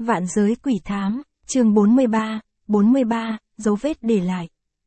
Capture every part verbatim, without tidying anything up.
Vạn giới quỷ thám, chương bốn mươi ba, bốn mươi ba, dấu vết để lại.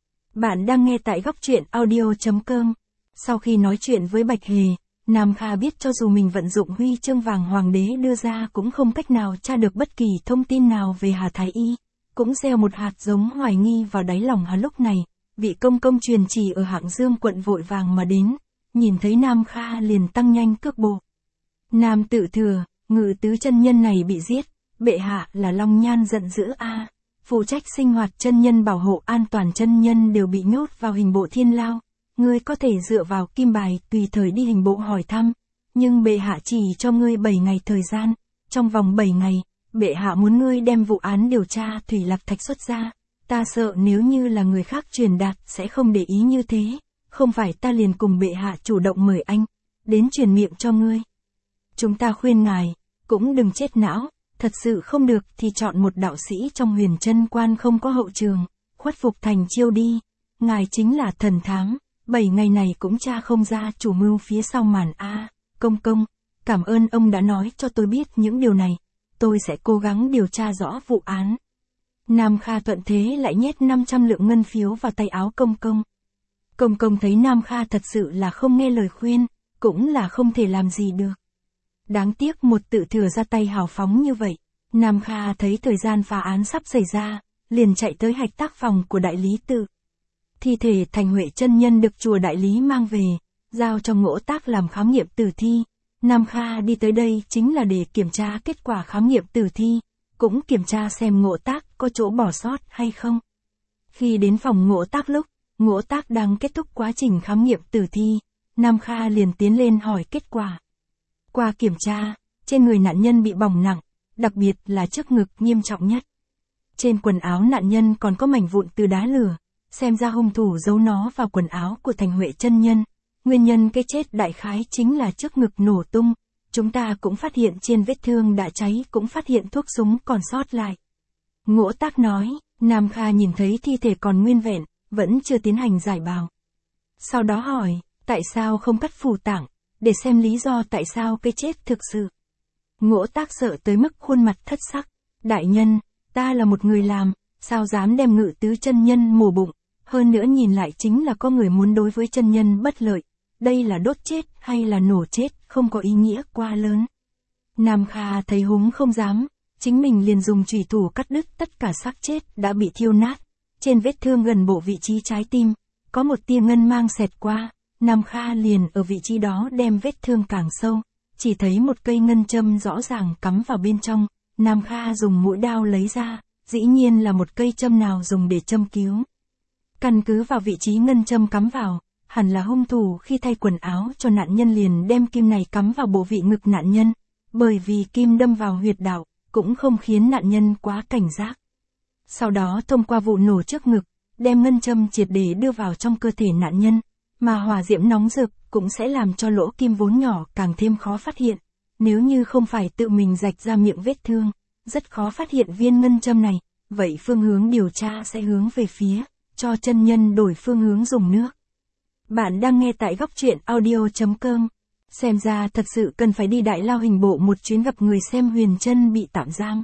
Bạn đang nghe tại góc truyện audio chấm com. Sau khi nói chuyện với Bạch Hề, Nam Kha biết cho dù mình vận dụng huy chương vàng hoàng đế đưa ra cũng không cách nào tra được bất kỳ thông tin nào về Hà Thái Y. Cũng gieo một hạt giống hoài nghi vào đáy lòng Hà lúc này, vị công công truyền chỉ ở Hạng Dương quận vội vàng mà đến, nhìn thấy Nam Kha liền tăng nhanh cước bộ. Nam tự thừa, Ngự tứ chân nhân này bị giết, bệ hạ là Long Nhan giận dữ a, phụ trách sinh hoạt chân nhân bảo hộ an toàn chân nhân đều bị nhốt vào hình bộ thiên lao, ngươi có thể dựa vào kim bài tùy thời đi hình bộ hỏi thăm, nhưng bệ hạ chỉ cho ngươi bảy ngày thời gian, trong vòng bảy ngày, bệ hạ muốn ngươi đem vụ án điều tra Thủy Lạc Thạch xuất ra, ta sợ nếu như là người khác truyền đạt sẽ không để ý như thế, không phải ta liền cùng bệ hạ chủ động mời anh, đến truyền miệng cho ngươi. Chúng ta khuyên ngài, cũng đừng chết não, thật sự không được thì chọn một đạo sĩ trong Huyền Chân Quan không có hậu trường, khuất phục thành chiêu đi, ngài chính là thần thám, bảy ngày này cũng tra không ra chủ mưu phía sau màn a. Công công, cảm ơn ông đã nói cho tôi biết những điều này, tôi sẽ cố gắng điều tra rõ vụ án. Nam Kha thuận thế lại nhét năm trăm lượng ngân phiếu vào tay áo công công. Công công thấy Nam Kha thật sự là không nghe lời khuyên, cũng là không thể làm gì được. Đáng tiếc một tự thừa ra tay hào phóng như vậy, Nam Kha thấy thời gian phá án sắp xảy ra, liền chạy tới hạch tác phòng của đại lý tự. Thi thể Thành Huệ chân nhân được chùa đại lý mang về, giao cho Ngỗ Tác làm khám nghiệm tử thi. Nam Kha đi tới đây chính là để kiểm tra kết quả khám nghiệm tử thi, cũng kiểm tra xem Ngỗ Tác có chỗ bỏ sót hay không. Khi đến phòng Ngỗ Tác lúc, Ngỗ Tác đang kết thúc quá trình khám nghiệm tử thi, Nam Kha liền tiến lên hỏi kết quả. Qua kiểm tra, trên người nạn nhân bị bỏng nặng, đặc biệt là trước ngực nghiêm trọng nhất. Trên quần áo nạn nhân còn có mảnh vụn từ đá lửa, xem ra hung thủ giấu nó vào quần áo của Thành Huệ chân nhân. Nguyên nhân cái chết đại khái chính là trước ngực nổ tung, chúng ta cũng phát hiện trên vết thương đã cháy cũng phát hiện thuốc súng còn sót lại. Ngỗ Tác nói, Nam Kha nhìn thấy thi thể còn nguyên vẹn, vẫn chưa tiến hành giải bào. Sau đó hỏi, tại sao không cắt phủ tạng, để xem lý do tại sao cái chết thực sự. Ngỗ Tác sợ tới mức khuôn mặt thất sắc, đại nhân, ta là một người làm, sao dám đem Ngự tứ chân nhân mổ bụng, hơn nữa nhìn lại chính là có người muốn đối với chân nhân bất lợi, đây là đốt chết hay là nổ chết, không có ý nghĩa quá lớn. Nam Kha thấy húng không dám, chính mình liền dùng chùy thủ cắt đứt tất cả xác chết đã bị thiêu nát, trên vết thương gần bộ vị trí trái tim, có một tia ngân mang xẹt qua. Nam Kha liền ở vị trí đó đem vết thương càng sâu, chỉ thấy một cây ngân châm rõ ràng cắm vào bên trong, Nam Kha dùng mũi đao lấy ra, dĩ nhiên là một cây châm nào dùng để châm cứu. Căn cứ vào vị trí ngân châm cắm vào, hẳn là hung thủ khi thay quần áo cho nạn nhân liền đem kim này cắm vào bộ vị ngực nạn nhân, bởi vì kim đâm vào huyệt đạo, cũng không khiến nạn nhân quá cảnh giác. Sau đó thông qua vụ nổ trước ngực, đem ngân châm triệt để đưa vào trong cơ thể nạn nhân. Mà hỏa diễm nóng rực cũng sẽ làm cho lỗ kim vốn nhỏ càng thêm khó phát hiện, nếu như không phải tự mình rạch ra miệng vết thương, rất khó phát hiện viên ngân châm này, vậy phương hướng điều tra sẽ hướng về phía, cho chân nhân đổi phương hướng dùng nước. Bạn đang nghe tại góc truyện audio chấm com, xem ra thật sự cần phải đi đại lao hình bộ một chuyến gặp người xem Huyền Trân bị tạm giam.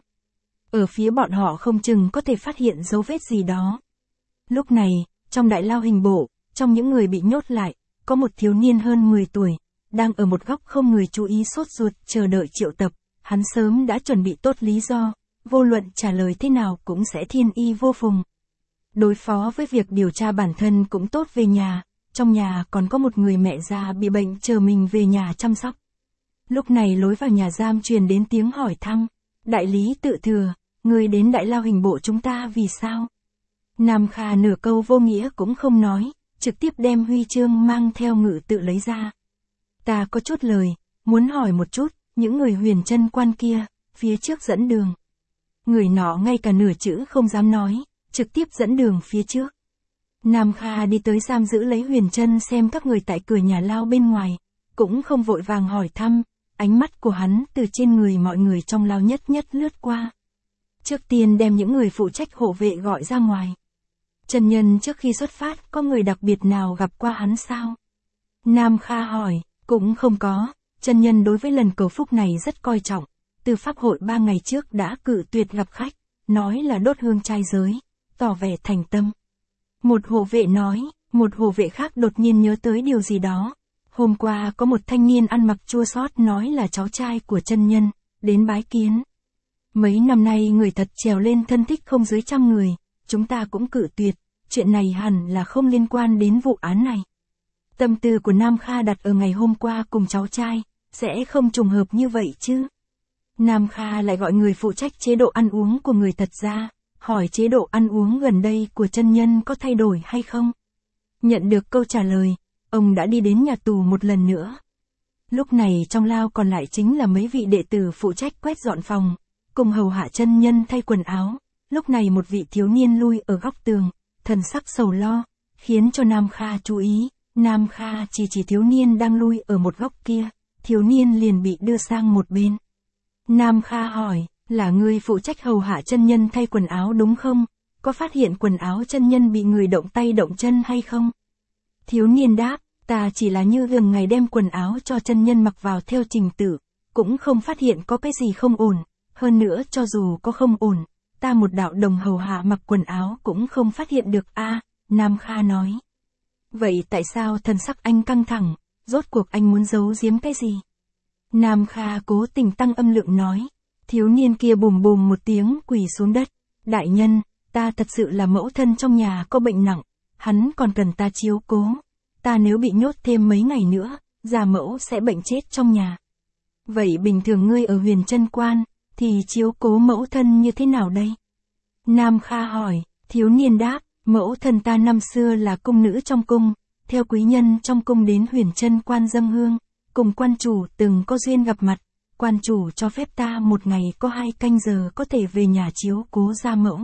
Ở phía bọn họ không chừng có thể phát hiện dấu vết gì đó. Lúc này, trong đại lao hình bộ, trong những người bị nhốt lại, có một thiếu niên hơn mười tuổi, đang ở một góc không người chú ý sốt ruột chờ đợi triệu tập, hắn sớm đã chuẩn bị tốt lý do, vô luận trả lời thế nào cũng sẽ thiên y vô phùng. Đối phó với việc điều tra bản thân cũng tốt về nhà, trong nhà còn có một người mẹ già bị bệnh chờ mình về nhà chăm sóc. Lúc này lối vào nhà giam truyền đến tiếng hỏi thăm, đại lý tự thừa, người đến đại lao hình bộ chúng ta vì sao? Nam Kha nửa câu vô nghĩa cũng không nói, trực tiếp đem huy chương mang theo ngự tự lấy ra. Ta có chút lời, muốn hỏi một chút, những người Huyền Chân Quan kia, phía trước dẫn đường. Người nọ ngay cả nửa chữ không dám nói, trực tiếp dẫn đường phía trước. Nam Kha đi tới giam giữ lấy Huyền Trân xem các người tại cửa nhà lao bên ngoài, cũng không vội vàng hỏi thăm, ánh mắt của hắn từ trên người mọi người trong lao nhất nhất lướt qua. Trước tiên đem những người phụ trách hộ vệ gọi ra ngoài. Chân nhân trước khi xuất phát có người đặc biệt nào gặp qua hắn sao? Nam Kha hỏi, cũng không có, chân nhân đối với lần cầu phúc này rất coi trọng, từ pháp hội ba ngày trước đã cự tuyệt gặp khách, nói là đốt hương trai giới, tỏ vẻ thành tâm. Một hộ vệ nói, một hộ vệ khác đột nhiên nhớ tới điều gì đó. Hôm qua có một thanh niên ăn mặc chua xót nói là cháu trai của chân nhân, đến bái kiến. Mấy năm nay người thật trèo lên thân thích không dưới trăm người, chúng ta cũng cự tuyệt, chuyện này hẳn là không liên quan đến vụ án này. Tâm tư của Nam Kha đặt ở ngày hôm qua cùng cháu trai, sẽ không trùng hợp như vậy chứ. Nam Kha lại gọi người phụ trách chế độ ăn uống của người thật ra, hỏi chế độ ăn uống gần đây của chân nhân có thay đổi hay không. Nhận được câu trả lời, ông đã đi đến nhà tù một lần nữa. Lúc này trong lao còn lại chính là mấy vị đệ tử phụ trách quét dọn phòng, cùng hầu hạ chân nhân thay quần áo. Lúc này một vị thiếu niên lui ở góc tường, thần sắc sầu lo, khiến cho Nam Kha chú ý. Nam Kha chỉ chỉ thiếu niên đang lui ở một góc kia, thiếu niên liền bị đưa sang một bên. Nam Kha hỏi, là người phụ trách hầu hạ chân nhân thay quần áo đúng không? Có phát hiện quần áo chân nhân bị người động tay động chân hay không? Thiếu niên đáp, ta chỉ là như thường ngày đem quần áo cho chân nhân mặc vào theo trình tự, cũng không phát hiện có cái gì không ổn, hơn nữa cho dù có không ổn, ta một đạo đồng hầu hạ mặc quần áo cũng không phát hiện được a. Nam Kha nói. Vậy tại sao thần sắc anh căng thẳng, rốt cuộc anh muốn giấu giếm cái gì? Nam Kha cố tình tăng âm lượng nói. Thiếu niên kia bùm bùm một tiếng quỳ xuống đất. Đại nhân, ta thật sự là mẫu thân trong nhà có bệnh nặng, hắn còn cần ta chiếu cố. Ta nếu bị nhốt thêm mấy ngày nữa, già mẫu sẽ bệnh chết trong nhà. Vậy bình thường ngươi ở Huyền Trân Quan, thì chiếu cố mẫu thân như thế nào đây? Nam Kha hỏi, thiếu niên đáp, mẫu thân ta năm xưa là cung nữ trong cung, theo quý nhân trong cung đến Huyền Trân Quan dâng hương, cùng quan chủ từng có duyên gặp mặt, quan chủ cho phép ta một ngày có hai canh giờ có thể về nhà chiếu cố gia mẫu.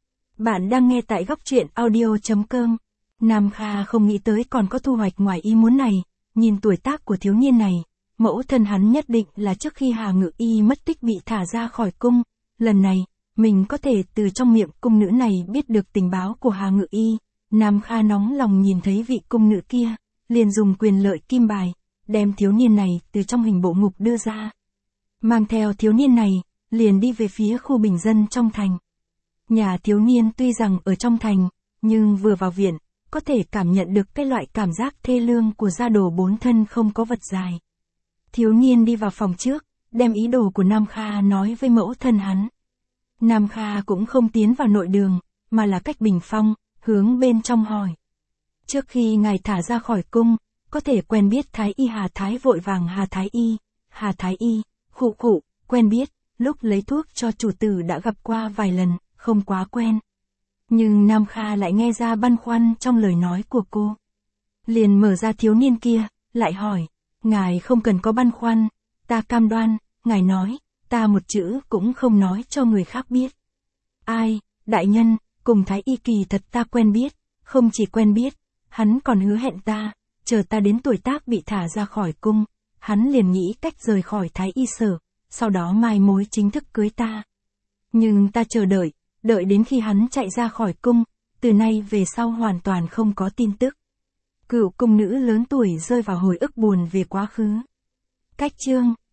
Bạn đang nghe tại góc truyện audio chấm com. Nam Kha không nghĩ tới còn có thu hoạch ngoài ý muốn này, nhìn tuổi tác của thiếu niên này, mẫu thân hắn nhất định là trước khi Hà Ngự Y mất tích bị thả ra khỏi cung, lần này, mình có thể từ trong miệng cung nữ này biết được tình báo của Hà Ngự Y. Nam Kha nóng lòng nhìn thấy vị cung nữ kia, liền dùng quyền lợi kim bài, đem thiếu niên này từ trong hình bộ ngục đưa ra. Mang theo thiếu niên này, liền đi về phía khu bình dân trong thành. Nhà thiếu niên tuy rằng ở trong thành, nhưng vừa vào viện, có thể cảm nhận được cái loại cảm giác thê lương của gia đồ bốn thân không có vật dài. Thiếu niên đi vào phòng trước, đem ý đồ của Nam Kha nói với mẫu thân hắn. Nam Kha cũng không tiến vào nội đường, mà là cách bình phong, hướng bên trong hỏi. Trước khi ngài thả ra khỏi cung, có thể quen biết Thái Y Hà Thái vội vàng Hà Thái Y, Hà Thái Y, khụ khụ, quen biết, lúc lấy thuốc cho chủ tử đã gặp qua vài lần, không quá quen. Nhưng Nam Kha lại nghe ra băn khoăn trong lời nói của cô. Liền mở ra thiếu niên kia, lại hỏi, ngài không cần có băn khoăn, ta cam đoan, ngài nói, ta một chữ cũng không nói cho người khác biết. Ai, đại nhân, cùng Thái Y kỳ thật ta quen biết, không chỉ quen biết, hắn còn hứa hẹn ta, chờ ta đến tuổi tác bị thả ra khỏi cung, hắn liền nghĩ cách rời khỏi Thái Y sở, sau đó mai mối chính thức cưới ta. Nhưng ta chờ đợi, đợi đến khi hắn chạy ra khỏi cung, từ nay về sau hoàn toàn không có tin tức. Cựu cung nữ lớn tuổi rơi vào hồi ức buồn về quá khứ. Cách chương